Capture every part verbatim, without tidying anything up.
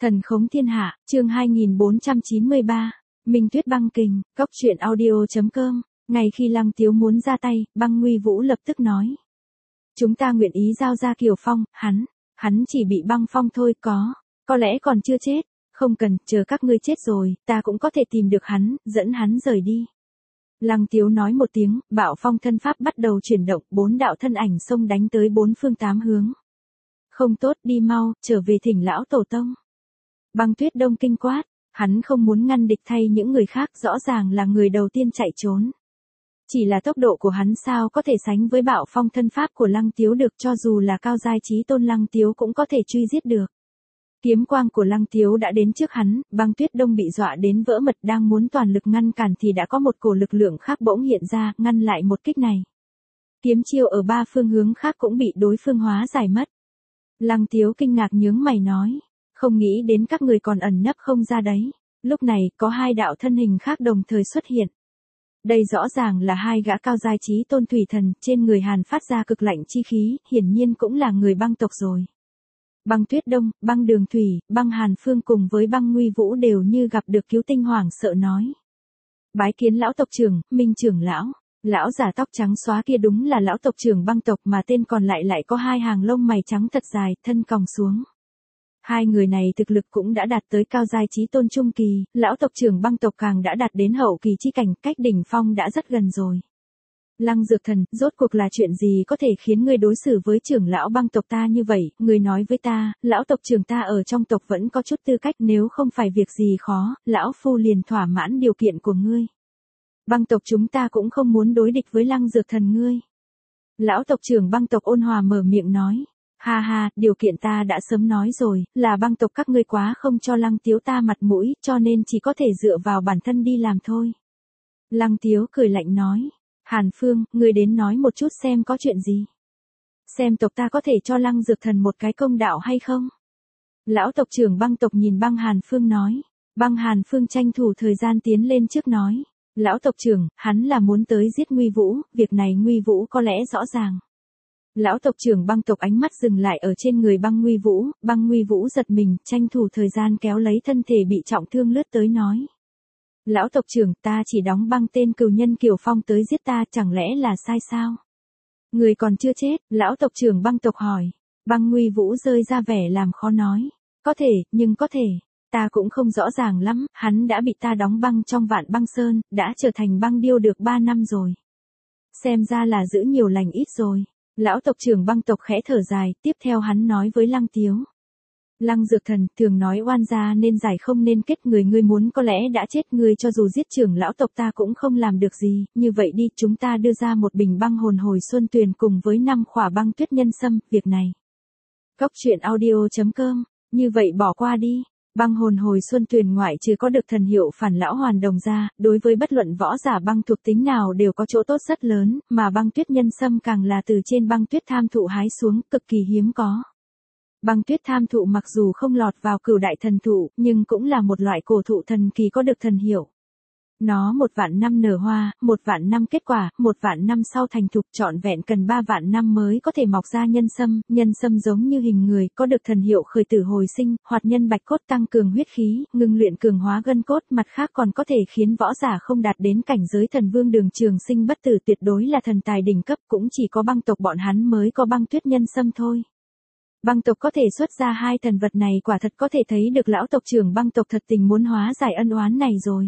Thần khống thiên hạ, chương hai nghìn bốn trăm chín mươi ba. Minh Tuyết băng kình, cốc truyện audio chấm com. Ngay khi Lăng Tiếu muốn ra tay, Băng Nguy Vũ lập tức nói. Chúng ta nguyện ý giao ra Kiều Phong, hắn, hắn chỉ bị băng phong thôi, có, có lẽ còn chưa chết, không cần, chờ các ngươi chết rồi, ta cũng có thể tìm được hắn, dẫn hắn rời đi. Lăng Tiếu nói một tiếng, bạo phong thân pháp bắt đầu chuyển động, bốn đạo thân ảnh xông đánh tới bốn phương tám hướng. Không tốt, đi mau, trở về thỉnh lão tổ tông. Băng Tuyết Đông kinh quát, hắn không muốn ngăn địch thay những người khác, rõ ràng là người đầu tiên chạy trốn. Chỉ là tốc độ của hắn sao có thể sánh với bạo phong thân pháp của Lăng Tiếu được, cho dù là cao giai chí tôn Lăng Tiếu cũng có thể truy giết được. Kiếm quang của Lăng Tiếu đã đến trước hắn, Băng Tuyết Đông bị dọa đến vỡ mật, đang muốn toàn lực ngăn cản thì đã có một cổ lực lượng khác bỗng hiện ra, ngăn lại một kích này. Kiếm chiêu ở ba phương hướng khác cũng bị đối phương hóa giải mất. Lăng Tiếu kinh ngạc nhướng mày nói, không nghĩ đến các người còn ẩn nấp không ra đấy. Lúc này, có hai đạo thân hình khác đồng thời xuất hiện. Đây rõ ràng là hai gã cao giai chí tôn thủy thần, trên người Hàn phát ra cực lạnh chi khí, hiển nhiên cũng là người băng tộc rồi. Băng Tuyết Đông, Băng Đường Thủy, Băng Hàn Phương cùng với Băng Nguy Vũ đều như gặp được cứu tinh, hoảng sợ nói. Bái kiến lão tộc trưởng, Minh trưởng lão. Lão giả tóc trắng xóa kia đúng là lão tộc trưởng băng tộc, mà tên còn lại lại có hai hàng lông mày trắng thật dài, thân còng xuống. Hai người này thực lực cũng đã đạt tới cao giai chí tôn trung kỳ, lão tộc trưởng băng tộc càng đã đạt đến hậu kỳ chi cảnh, cách đỉnh phong đã rất gần rồi. Lăng Dược Thần, rốt cuộc là chuyện gì có thể khiến ngươi đối xử với trưởng lão băng tộc ta như vậy? Ngươi nói với ta, lão tộc trưởng ta ở trong tộc vẫn có chút tư cách, nếu không phải việc gì khó, lão phu liền thỏa mãn điều kiện của ngươi. Băng tộc chúng ta cũng không muốn đối địch với Lăng Dược Thần ngươi. Lão tộc trưởng băng tộc ôn hòa mở miệng nói. Ha ha, điều kiện ta đã sớm nói rồi, là băng tộc các ngươi quá không cho Lăng Tiếu ta mặt mũi, cho nên chỉ có thể dựa vào bản thân đi làm thôi. Lăng Tiếu cười lạnh nói. Hàn Phương, ngươi đến nói một chút xem có chuyện gì. Xem tộc ta có thể cho Lăng Dược Thần một cái công đạo hay không? Lão tộc trưởng băng tộc nhìn Băng Hàn Phương nói. Băng Hàn Phương tranh thủ thời gian tiến lên trước nói. Lão tộc trưởng, hắn là muốn tới giết Nguy Vũ, việc này Nguy Vũ có lẽ rõ ràng. Lão tộc trưởng băng tộc ánh mắt dừng lại ở trên người Băng Nguy Vũ, Băng Nguy Vũ giật mình, tranh thủ thời gian kéo lấy thân thể bị trọng thương lướt tới nói. Lão tộc trưởng, ta chỉ đóng băng tên cừu nhân Kiều Phong tới giết ta, chẳng lẽ là sai sao? Người còn chưa chết, lão tộc trưởng băng tộc hỏi. Băng Nguy Vũ rơi ra vẻ làm khó nói. Có thể, nhưng có thể. Ta cũng không rõ ràng lắm, hắn đã bị ta đóng băng trong Vạn Băng Sơn, đã trở thành băng điêu được ba năm rồi. Xem ra là giữ nhiều lành ít rồi. Lão tộc trưởng băng tộc khẽ thở dài, tiếp theo hắn nói với Lăng Tiếu. Lăng Dược Thần, thường nói oan gia nên giải không nên kết, người ngươi muốn có lẽ đã chết, ngươi cho dù giết trưởng lão tộc ta cũng không làm được gì, như vậy đi, chúng ta đưa ra một bình băng hồn hồi xuân tuyền cùng với năm khỏa băng tuyết nhân sâm, việc này. Cốc truyện audio chấm com, như vậy bỏ qua đi. Băng hồn hồi xuân tuyền ngoại trừ có được thần hiệu phản lão hoàn đồng ra, đối với bất luận võ giả băng thuộc tính nào đều có chỗ tốt rất lớn, mà băng tuyết nhân sâm càng là từ trên băng tuyết tham thụ hái xuống, cực kỳ hiếm có. Băng tuyết tham thụ mặc dù không lọt vào cửu đại thần thụ, nhưng cũng là một loại cổ thụ thần kỳ có được thần hiệu. Nó một vạn năm nở hoa, một vạn năm kết quả, một vạn năm sau thành thục, trọn vẹn cần ba vạn năm mới có thể mọc ra nhân sâm. Nhân sâm giống như hình người, có được thần hiệu khởi tử hồi sinh, hoạt nhân bạch cốt, tăng cường huyết khí, ngưng luyện cường hóa gân cốt, mặt khác còn có thể khiến võ giả không đạt đến cảnh giới thần vương đường trường sinh bất tử, tuyệt đối là thần tài đỉnh cấp, cũng chỉ có băng tộc bọn hắn mới có băng tuyết nhân sâm thôi. Băng tộc có thể xuất ra hai thần vật này, quả thật có thể thấy được lão tộc trưởng băng tộc thật tình muốn hóa giải ân oán này rồi.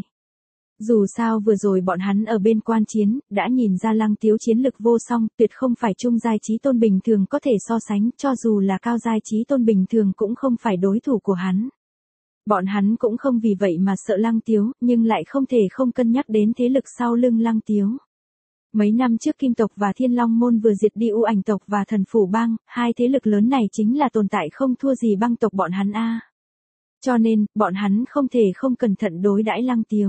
Dù sao vừa rồi bọn hắn ở bên quan chiến, đã nhìn ra Lăng Tiếu chiến lực vô song, tuyệt không phải trung giai chí tôn bình thường có thể so sánh, cho dù là cao giai chí tôn bình thường cũng không phải đối thủ của hắn. Bọn hắn cũng không vì vậy mà sợ Lăng Tiếu, nhưng lại không thể không cân nhắc đến thế lực sau lưng Lăng Tiếu. Mấy năm trước Kim tộc và Thiên Long môn vừa diệt đi U Ảnh tộc và Thần Phủ bang, hai thế lực lớn này chính là tồn tại không thua gì băng tộc bọn hắn a. Cho nên, bọn hắn không thể không cẩn thận đối đãi Lăng Tiếu.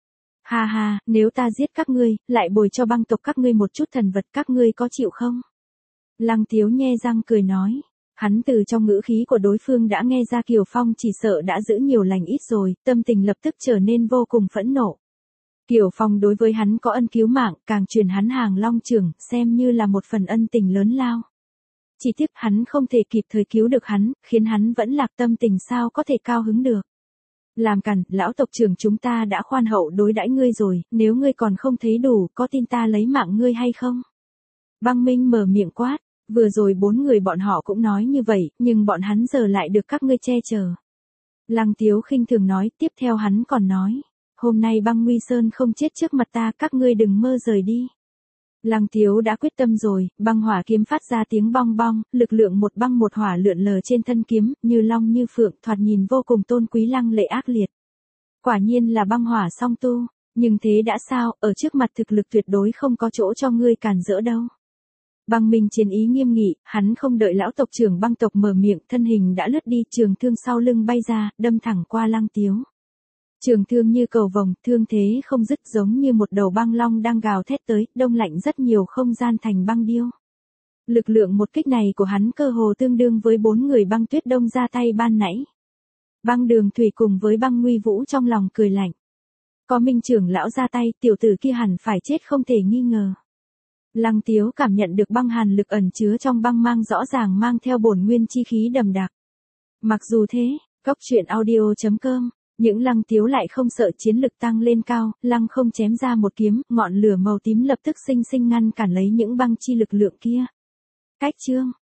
Ha ha, nếu ta giết các ngươi, lại bồi cho băng tộc các ngươi một chút thần vật, các ngươi có chịu không? Lăng Tiếu nhe răng cười nói. Hắn từ trong ngữ khí của đối phương đã nghe ra Kiều Phong chỉ sợ đã giữ nhiều lành ít rồi, tâm tình lập tức trở nên vô cùng phẫn nộ. Kiều Phong đối với hắn có ân cứu mạng, càng truyền hắn hàng long trưởng, xem như là một phần ân tình lớn lao. Chỉ tiếc hắn không thể kịp thời cứu được hắn, khiến hắn vẫn lạc tâm tình sao có thể cao hứng được. Làm càn, lão tộc trưởng chúng ta đã khoan hậu đối đãi ngươi rồi, nếu ngươi còn không thấy đủ, có tin ta lấy mạng ngươi hay không? Băng Minh mở miệng quát, vừa rồi bốn người bọn họ cũng nói như vậy, nhưng bọn hắn giờ lại được các ngươi che chở. Lăng Tiếu khinh thường nói, tiếp theo hắn còn nói, hôm nay Băng Nguy Sơn không chết trước mặt ta, các ngươi đừng mơ rời đi. Lăng Tiếu đã quyết tâm rồi, băng hỏa kiếm phát ra tiếng bong bong, lực lượng một băng một hỏa lượn lờ trên thân kiếm, như long như phượng, thoạt nhìn vô cùng tôn quý lăng lệ ác liệt. Quả nhiên là băng hỏa song tu, nhưng thế đã sao, ở trước mặt thực lực tuyệt đối không có chỗ cho ngươi cản rỡ đâu. Băng Minh chiến ý nghiêm nghị, hắn không đợi lão tộc trưởng băng tộc mở miệng, thân hình đã lướt đi, trường thương sau lưng bay ra, đâm thẳng qua Lăng Tiếu. Trường thương như cầu vồng, thương thế không dứt, giống như một đầu băng long đang gào thét tới, đông lạnh rất nhiều không gian thành băng điêu. Lực lượng một kích này của hắn cơ hồ tương đương với bốn người băng tuyết đông ra tay ban nãy. Băng Đường Thủy cùng với Băng Nguy Vũ trong lòng cười lạnh. Có Minh trưởng lão ra tay, tiểu tử kia hẳn phải chết không thể nghi ngờ. Lăng Tiếu cảm nhận được băng hàn lực ẩn chứa trong băng mang rõ ràng mang theo bổn nguyên chi khí đậm đặc. Mặc dù thế, cốc truyện audio chấm com, những Lăng Tiếu lại không sợ chiến lực tăng lên cao, Lăng không chém ra một kiếm, ngọn lửa màu tím lập tức sinh sinh ngăn cản lấy những băng chi lực lượng kia. Cách chương